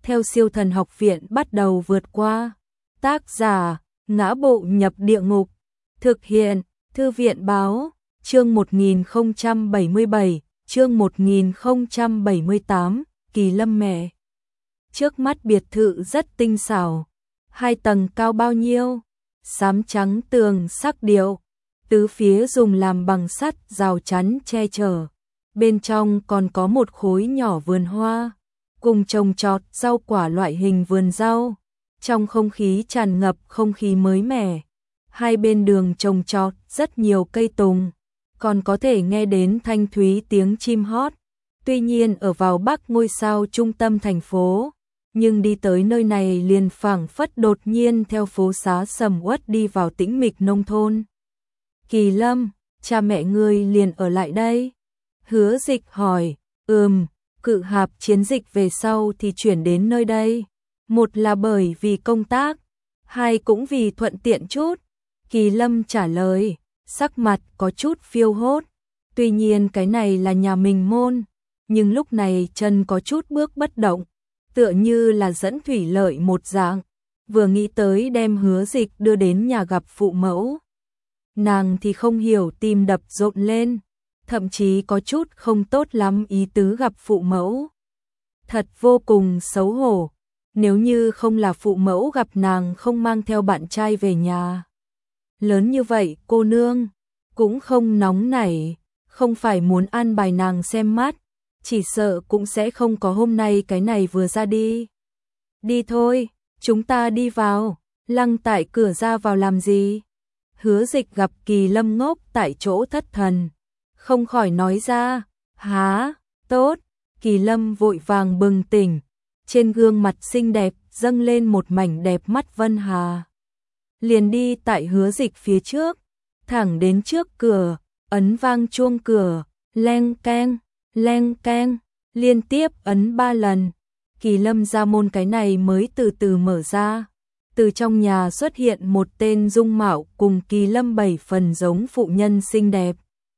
theo Siêu Thần Học Viện bắt đầu vượt qua. Tác giả: Ngã Bộ Nhập Địa Ngục. Thực hiện: Thư viện báo. Chương 1077, chương 1078, Kỳ Lâm mẹ. Trước mắt biệt thự rất tinh xảo, 2 tầng cao bao nhiêu, xám trắng tường sắc điệu, tứ phía dùng làm bằng sắt rào chắn che chở. Bên trong còn có một khối nhỏ vườn hoa, cùng trồng trọt rau quả loại hình vườn rau. Trong không khí tràn ngập không khí mới mẻ. Hai bên đường trồng trọt rất nhiều cây tùng, còn có thể nghe đến thanh thúy tiếng chim hót. Tuy nhiên ở vào Bắc ngôi sao trung tâm thành phố, nhưng đi tới nơi này liền phảng phất đột nhiên theo phố xá sầm uất đi vào tĩnh mịch nông thôn. Kỳ Lâm, cha mẹ ngươi liền ở lại đây? Hứa Dịch hỏi. Cự Hạp chiến dịch về sau thì chuyển đến nơi đây. Một là bởi vì công tác, hai cũng vì thuận tiện chút. Kỳ Lâm trả lời, sắc mặt có chút phiêu hốt. Tuy nhiên cái này là nhà mình môn, nhưng lúc này chân có chút bước bất động, tựa như là dẫn thủy lợi một dạng. Vừa nghĩ tới đem Hứa Dịch đưa đến nhà gặp phụ mẫu, nàng thì không hiểu tim đập rộn lên, thậm chí có chút không tốt lắm ý tứ gặp phụ mẫu. Thật vô cùng xấu hổ, nếu như không là phụ mẫu gặp nàng không mang theo bạn trai về nhà. Lớn như vậy cô nương, cũng không nóng nảy, không phải muốn an bài nàng xem mắt, chỉ sợ cũng sẽ không có hôm nay cái này vừa ra đi. Đi thôi, chúng ta đi vào, lăng tại cửa ra vào làm gì? Hứa Dịch gặp Kỳ Lâm ngốc tại chỗ thất thần, không khỏi nói ra, há, tốt. Kỳ Lâm vội vàng bừng tỉnh, trên gương mặt xinh đẹp dâng lên một mảnh đẹp mắt vân hà. Liền đi tại Hứa Dịch phía trước, thẳng đến trước cửa, ấn vang chuông cửa, leng keng, liên tiếp ấn 3 lần. Kỳ Lâm ra môn cái này mới từ từ mở ra. Từ trong nhà xuất hiện một tên dung mạo cùng Kỳ Lâm 7 phần giống phụ nhân xinh đẹp.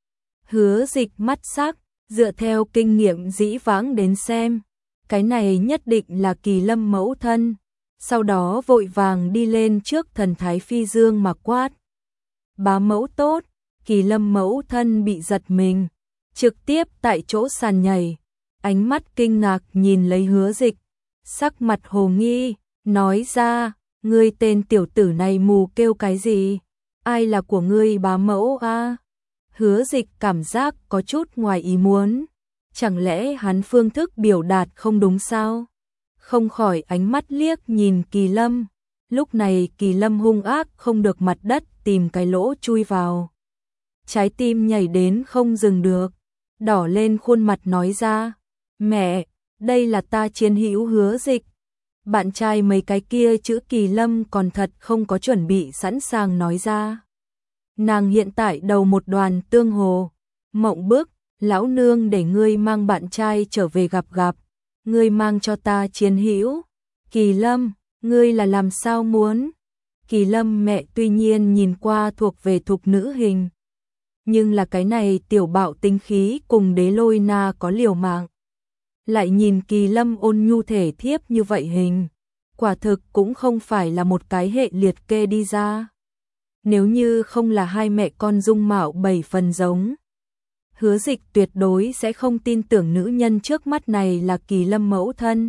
Hứa Dịch mắt sắc, dựa theo kinh nghiệm dĩ vãng đến xem, cái này nhất định là Kỳ Lâm mẫu thân. Sau đó vội vàng đi lên trước thần thái phi dương mà quát. Bá mẫu tốt. Kỳ Lâm mẫu thân bị giật mình, trực tiếp tại chỗ sàn nhảy, ánh mắt kinh ngạc nhìn lấy Hứa Dịch, sắc mặt hồ nghi, nói ra, ngươi tên tiểu tử này mù kêu cái gì? Ai là của ngươi bá mẫu a? Hứa Dịch cảm giác có chút ngoài ý muốn, chẳng lẽ hắn phương thức biểu đạt không đúng sao? Không khỏi ánh mắt liếc nhìn Kỳ Lâm, lúc này Kỳ Lâm hung ác không được mặt đất tìm cái lỗ chui vào. Trái tim nhảy đến không dừng được, đỏ lên khuôn mặt nói ra, mẹ, đây là ta chiến hữu Hứa Dịch. Bạn trai mấy cái kia chữ Kỳ Lâm còn thật không có chuẩn bị sẵn sàng nói ra. Nàng hiện tại đầu một đoàn tương hồ, mộng bức, lão nương để ngươi mang bạn trai trở về gặp, ngươi mang cho ta chiến hữu. Kỳ Lâm, ngươi là làm sao muốn? Kỳ Lâm mẹ tuy nhiên nhìn qua thuộc về thục nữ hình, nhưng là cái này tiểu bạo tinh khí cùng Đế Lôi Na có liều mạng. Lại nhìn Kỳ Lâm ôn nhu thể thiếp như vậy hình, quả thực cũng không phải là một cái hệ liệt kê đi ra. Nếu như không là hai mẹ con dung mạo 7 phần giống, Hứa Dịch tuyệt đối sẽ không tin tưởng nữ nhân trước mắt này là Kỳ Lâm mẫu thân.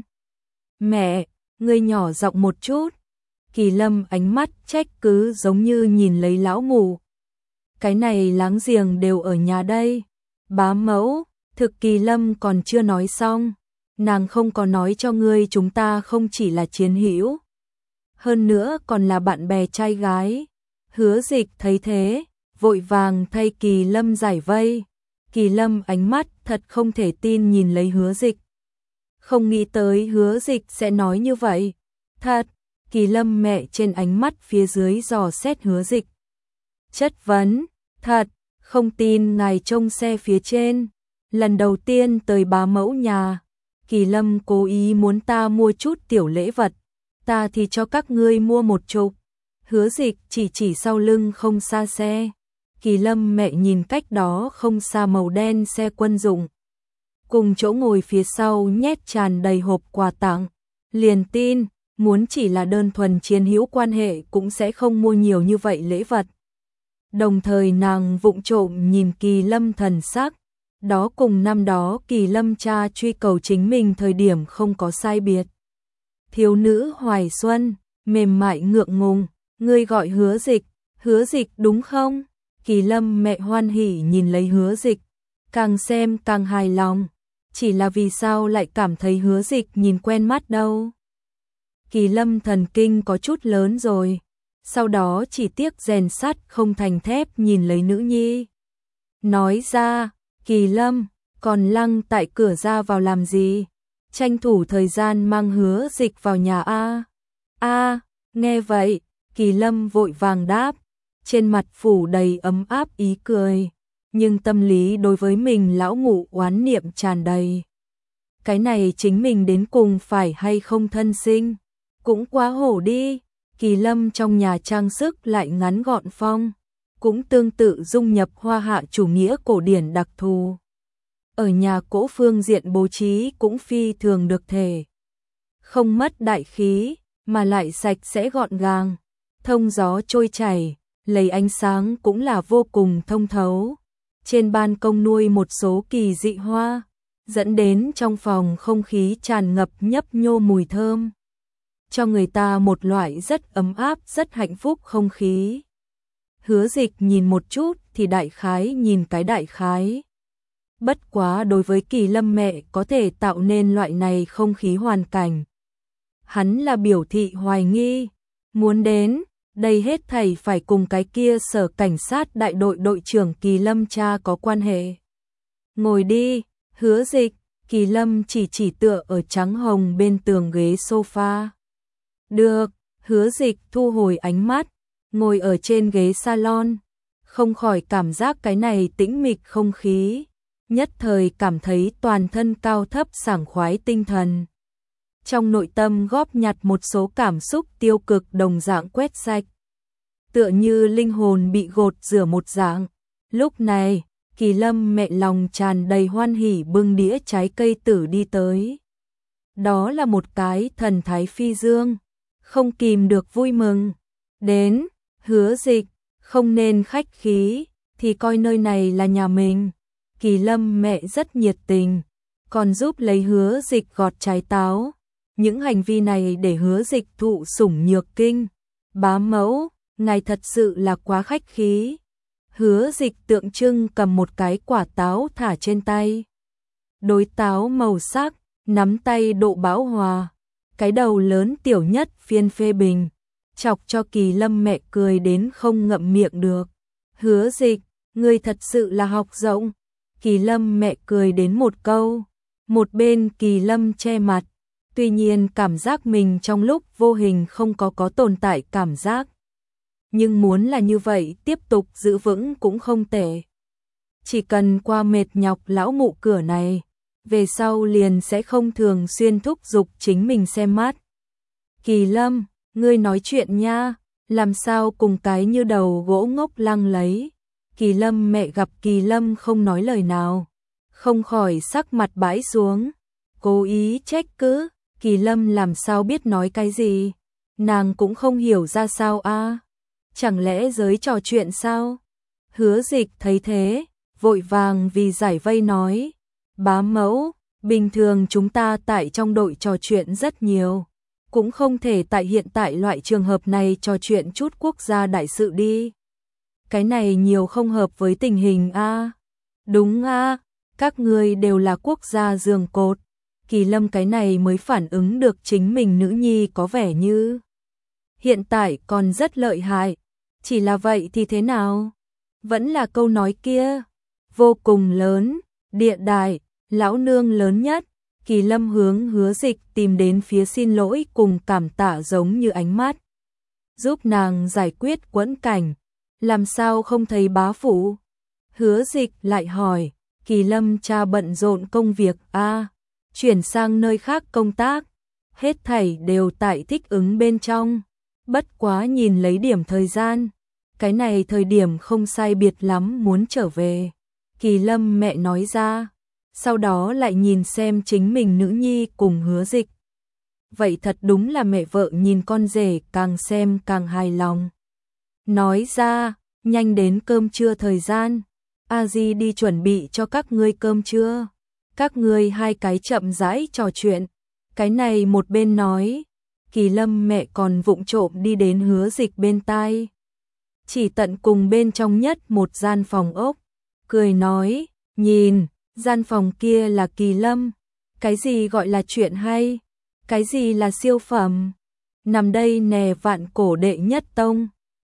Mẹ, ngươi nhỏ giọng một chút. Kỳ Lâm ánh mắt trách cứ giống như nhìn lấy lão mù. Cái này láng giềng đều ở nhà đây. Bá mẫu, thực Kỳ Lâm còn chưa nói xong. Nàng không có nói cho ngươi chúng ta không chỉ là chiến hữu, hơn nữa còn là bạn bè trai gái. Hứa Dịch thấy thế, vội vàng thay Kỳ Lâm giải vây. Kỳ Lâm ánh mắt thật không thể tin nhìn lấy Hứa Dịch. Không nghĩ tới Hứa Dịch sẽ nói như vậy. Thật, Kỳ Lâm mẹ trên ánh mắt phía dưới dò xét Hứa Dịch. Chất vấn, thật, không tin ngài trông xe phía trên. Lần đầu tiên tới bá mẫu nhà, Kỳ Lâm cố ý muốn ta mua chút tiểu lễ vật, ta thì cho các ngươi mua 10. Hứa Dịch chỉ sau lưng không xa xe. Kỳ Lâm mẹ nhìn cách đó không xa màu đen xe quân dụng, cùng chỗ ngồi phía sau nhét tràn đầy hộp quà tặng, liền tin, muốn chỉ là đơn thuần chiến hữu quan hệ cũng sẽ không mua nhiều như vậy lễ vật. Đồng thời nàng vụng trộm nhìn Kỳ Lâm thần sắc, đó cùng năm đó Kỳ Lâm cha truy cầu chính mình thời điểm không có sai biệt. Thiếu nữ hoài xuân, mềm mại ngượng ngùng, ngươi gọi Hứa Dịch đúng không? Kỳ Lâm mẹ hoan hỉ nhìn lấy Hứa Dịch, càng xem càng hài lòng, chỉ là vì sao lại cảm thấy Hứa Dịch nhìn quen mắt đâu. Kỳ Lâm thần kinh có chút lớn rồi, sau đó chỉ tiếc rèn sắt không thành thép nhìn lấy nữ nhi. Nói ra, Kỳ Lâm, còn lăng tại cửa ra vào làm gì? Tranh thủ thời gian mang Hứa Dịch vào nhà a. Nghe vậy, Kỳ Lâm vội vàng đáp, trên mặt phủ đầy ấm áp ý cười, nhưng tâm lý đối với mình lão ngụ oán niệm tràn đầy. Cái này chính mình đến cùng phải hay không thân sinh, cũng quá hổ đi. Kỳ Lâm trong nhà trang sức lại ngắn gọn phong, cũng tương tự dung nhập hoa hạ chủ nghĩa cổ điển đặc thù. Ở nhà cỗ phương diện bố trí cũng phi thường được thể. Không mất đại khí, mà lại sạch sẽ gọn gàng, thông gió trôi chảy, lấy ánh sáng cũng là vô cùng thông thấu. Trên ban công nuôi một số kỳ dị hoa, dẫn đến trong phòng không khí tràn ngập nhấp nhô mùi thơm, cho người ta một loại rất ấm áp, rất hạnh phúc không khí. Hứa Dịch nhìn một chút thì đại khái nhìn cái đại khái. Bất quá đối với Kỳ Lâm mẹ có thể tạo nên loại này không khí hoàn cảnh, hắn là biểu thị hoài nghi, muốn đến, đây hết thảy phải cùng cái kia sở cảnh sát đại đội đội trưởng Kỳ Lâm cha có quan hệ. Ngồi đi, Hứa Dịch, Kỳ Lâm chỉ tựa ở trắng hồng bên tường ghế sofa. Được, Hứa Dịch thu hồi ánh mắt, ngồi ở trên ghế salon, không khỏi cảm giác cái này tĩnh mịch không khí, nhất thời cảm thấy toàn thân cao thấp sảng khoái tinh thần. Trong nội tâm góp nhặt một số cảm xúc tiêu cực đồng dạng quét sạch, tựa như linh hồn bị gột rửa một dạng. Lúc này, Kỳ Lâm mẹ lòng tràn đầy hoan hỉ bưng đĩa trái cây tử đi tới. Đó là một cái thần thái phi dương, không kìm được vui mừng. Đến, Hứa Dịch, không nên khách khí, thì coi nơi này là nhà mình. Kỳ Lâm mẹ rất nhiệt tình, còn giúp lấy Hứa Dịch gọt trái táo. Những hành vi này để Hứa Dịch thụ sủng nhược kinh. Bá mẫu, ngài thật sự là quá khách khí. Hứa Dịch tượng trưng cầm một cái quả táo thả trên tay. Đối táo màu sắc, nắm tay độ bão hòa, cái đầu lớn tiểu nhất phiên phê bình, chọc cho Kỳ Lâm mẹ cười đến không ngậm miệng được. Hứa Dịch, ngươi thật sự là học rộng. Kỳ Lâm mẹ cười đến một câu, một bên Kỳ Lâm che mặt, tuy nhiên cảm giác mình trong lúc vô hình không có tồn tại cảm giác. Nhưng muốn là như vậy tiếp tục giữ vững cũng không tệ. Chỉ cần qua mệt nhọc lão mụ cửa này, về sau liền sẽ không thường xuyên thúc giục chính mình xem mắt. Kỳ Lâm, ngươi nói chuyện nha, làm sao cùng cái như đầu gỗ ngốc lăng lấy. Kỳ Lâm mẹ gặp Kỳ Lâm không nói lời nào, không khỏi sắc mặt bãi xuống, cố ý trách cứ. Kỳ Lâm làm sao biết nói cái gì, nàng cũng không hiểu ra sao a. Chẳng lẽ giới trò chuyện sao? Hứa Dịch thấy thế, vội vàng vì giải vây nói, bá mẫu, bình thường chúng ta tại trong đội trò chuyện rất nhiều, cũng không thể tại hiện tại loại trường hợp này trò chuyện chút quốc gia đại sự đi. Cái này nhiều không hợp với tình hình a. Đúng a, các ngươi đều là quốc gia giường cột. Kỳ Lâm cái này mới phản ứng được chính mình nữ nhi có vẻ như hiện tại còn rất lợi hại. Chỉ là vậy thì thế nào? Vẫn là câu nói kia, vô cùng lớn, địa đại, lão nương lớn nhất. Kỳ Lâm hướng Hứa Dịch tìm đến phía xin lỗi cùng cảm tạ giống như ánh mắt, giúp nàng giải quyết quẫn cảnh. Làm sao không thấy bá phụ? Hứa Dịch lại hỏi, Kỳ Lâm cha bận rộn công việc a, chuyển sang nơi khác công tác, hết thảy đều tại thích ứng bên trong. Bất quá nhìn lấy điểm thời gian, cái này thời điểm không sai biệt lắm muốn trở về. Kỳ Lâm mẹ nói ra, sau đó lại nhìn xem chính mình nữ nhi cùng Hứa Dịch. vậy thật đúng là mẹ vợ nhìn con rể càng xem càng hài lòng. Nói ra, nhanh đến cơm trưa thời gian, a di đi chuẩn bị cho các ngươi cơm trưa. Các ngươi hai cái chậm rãi trò chuyện, cái này một bên nói, Kỳ Lâm mẹ còn vụng trộm đi đến Hứa Dịch bên tai. Chỉ tận cùng bên trong nhất một gian phòng ốc, cười nói, nhìn, gian phòng kia là Kỳ Lâm, cái gì gọi là chuyện hay, cái gì là siêu phẩm, nằm đây nè vạn cổ đệ nhất tông.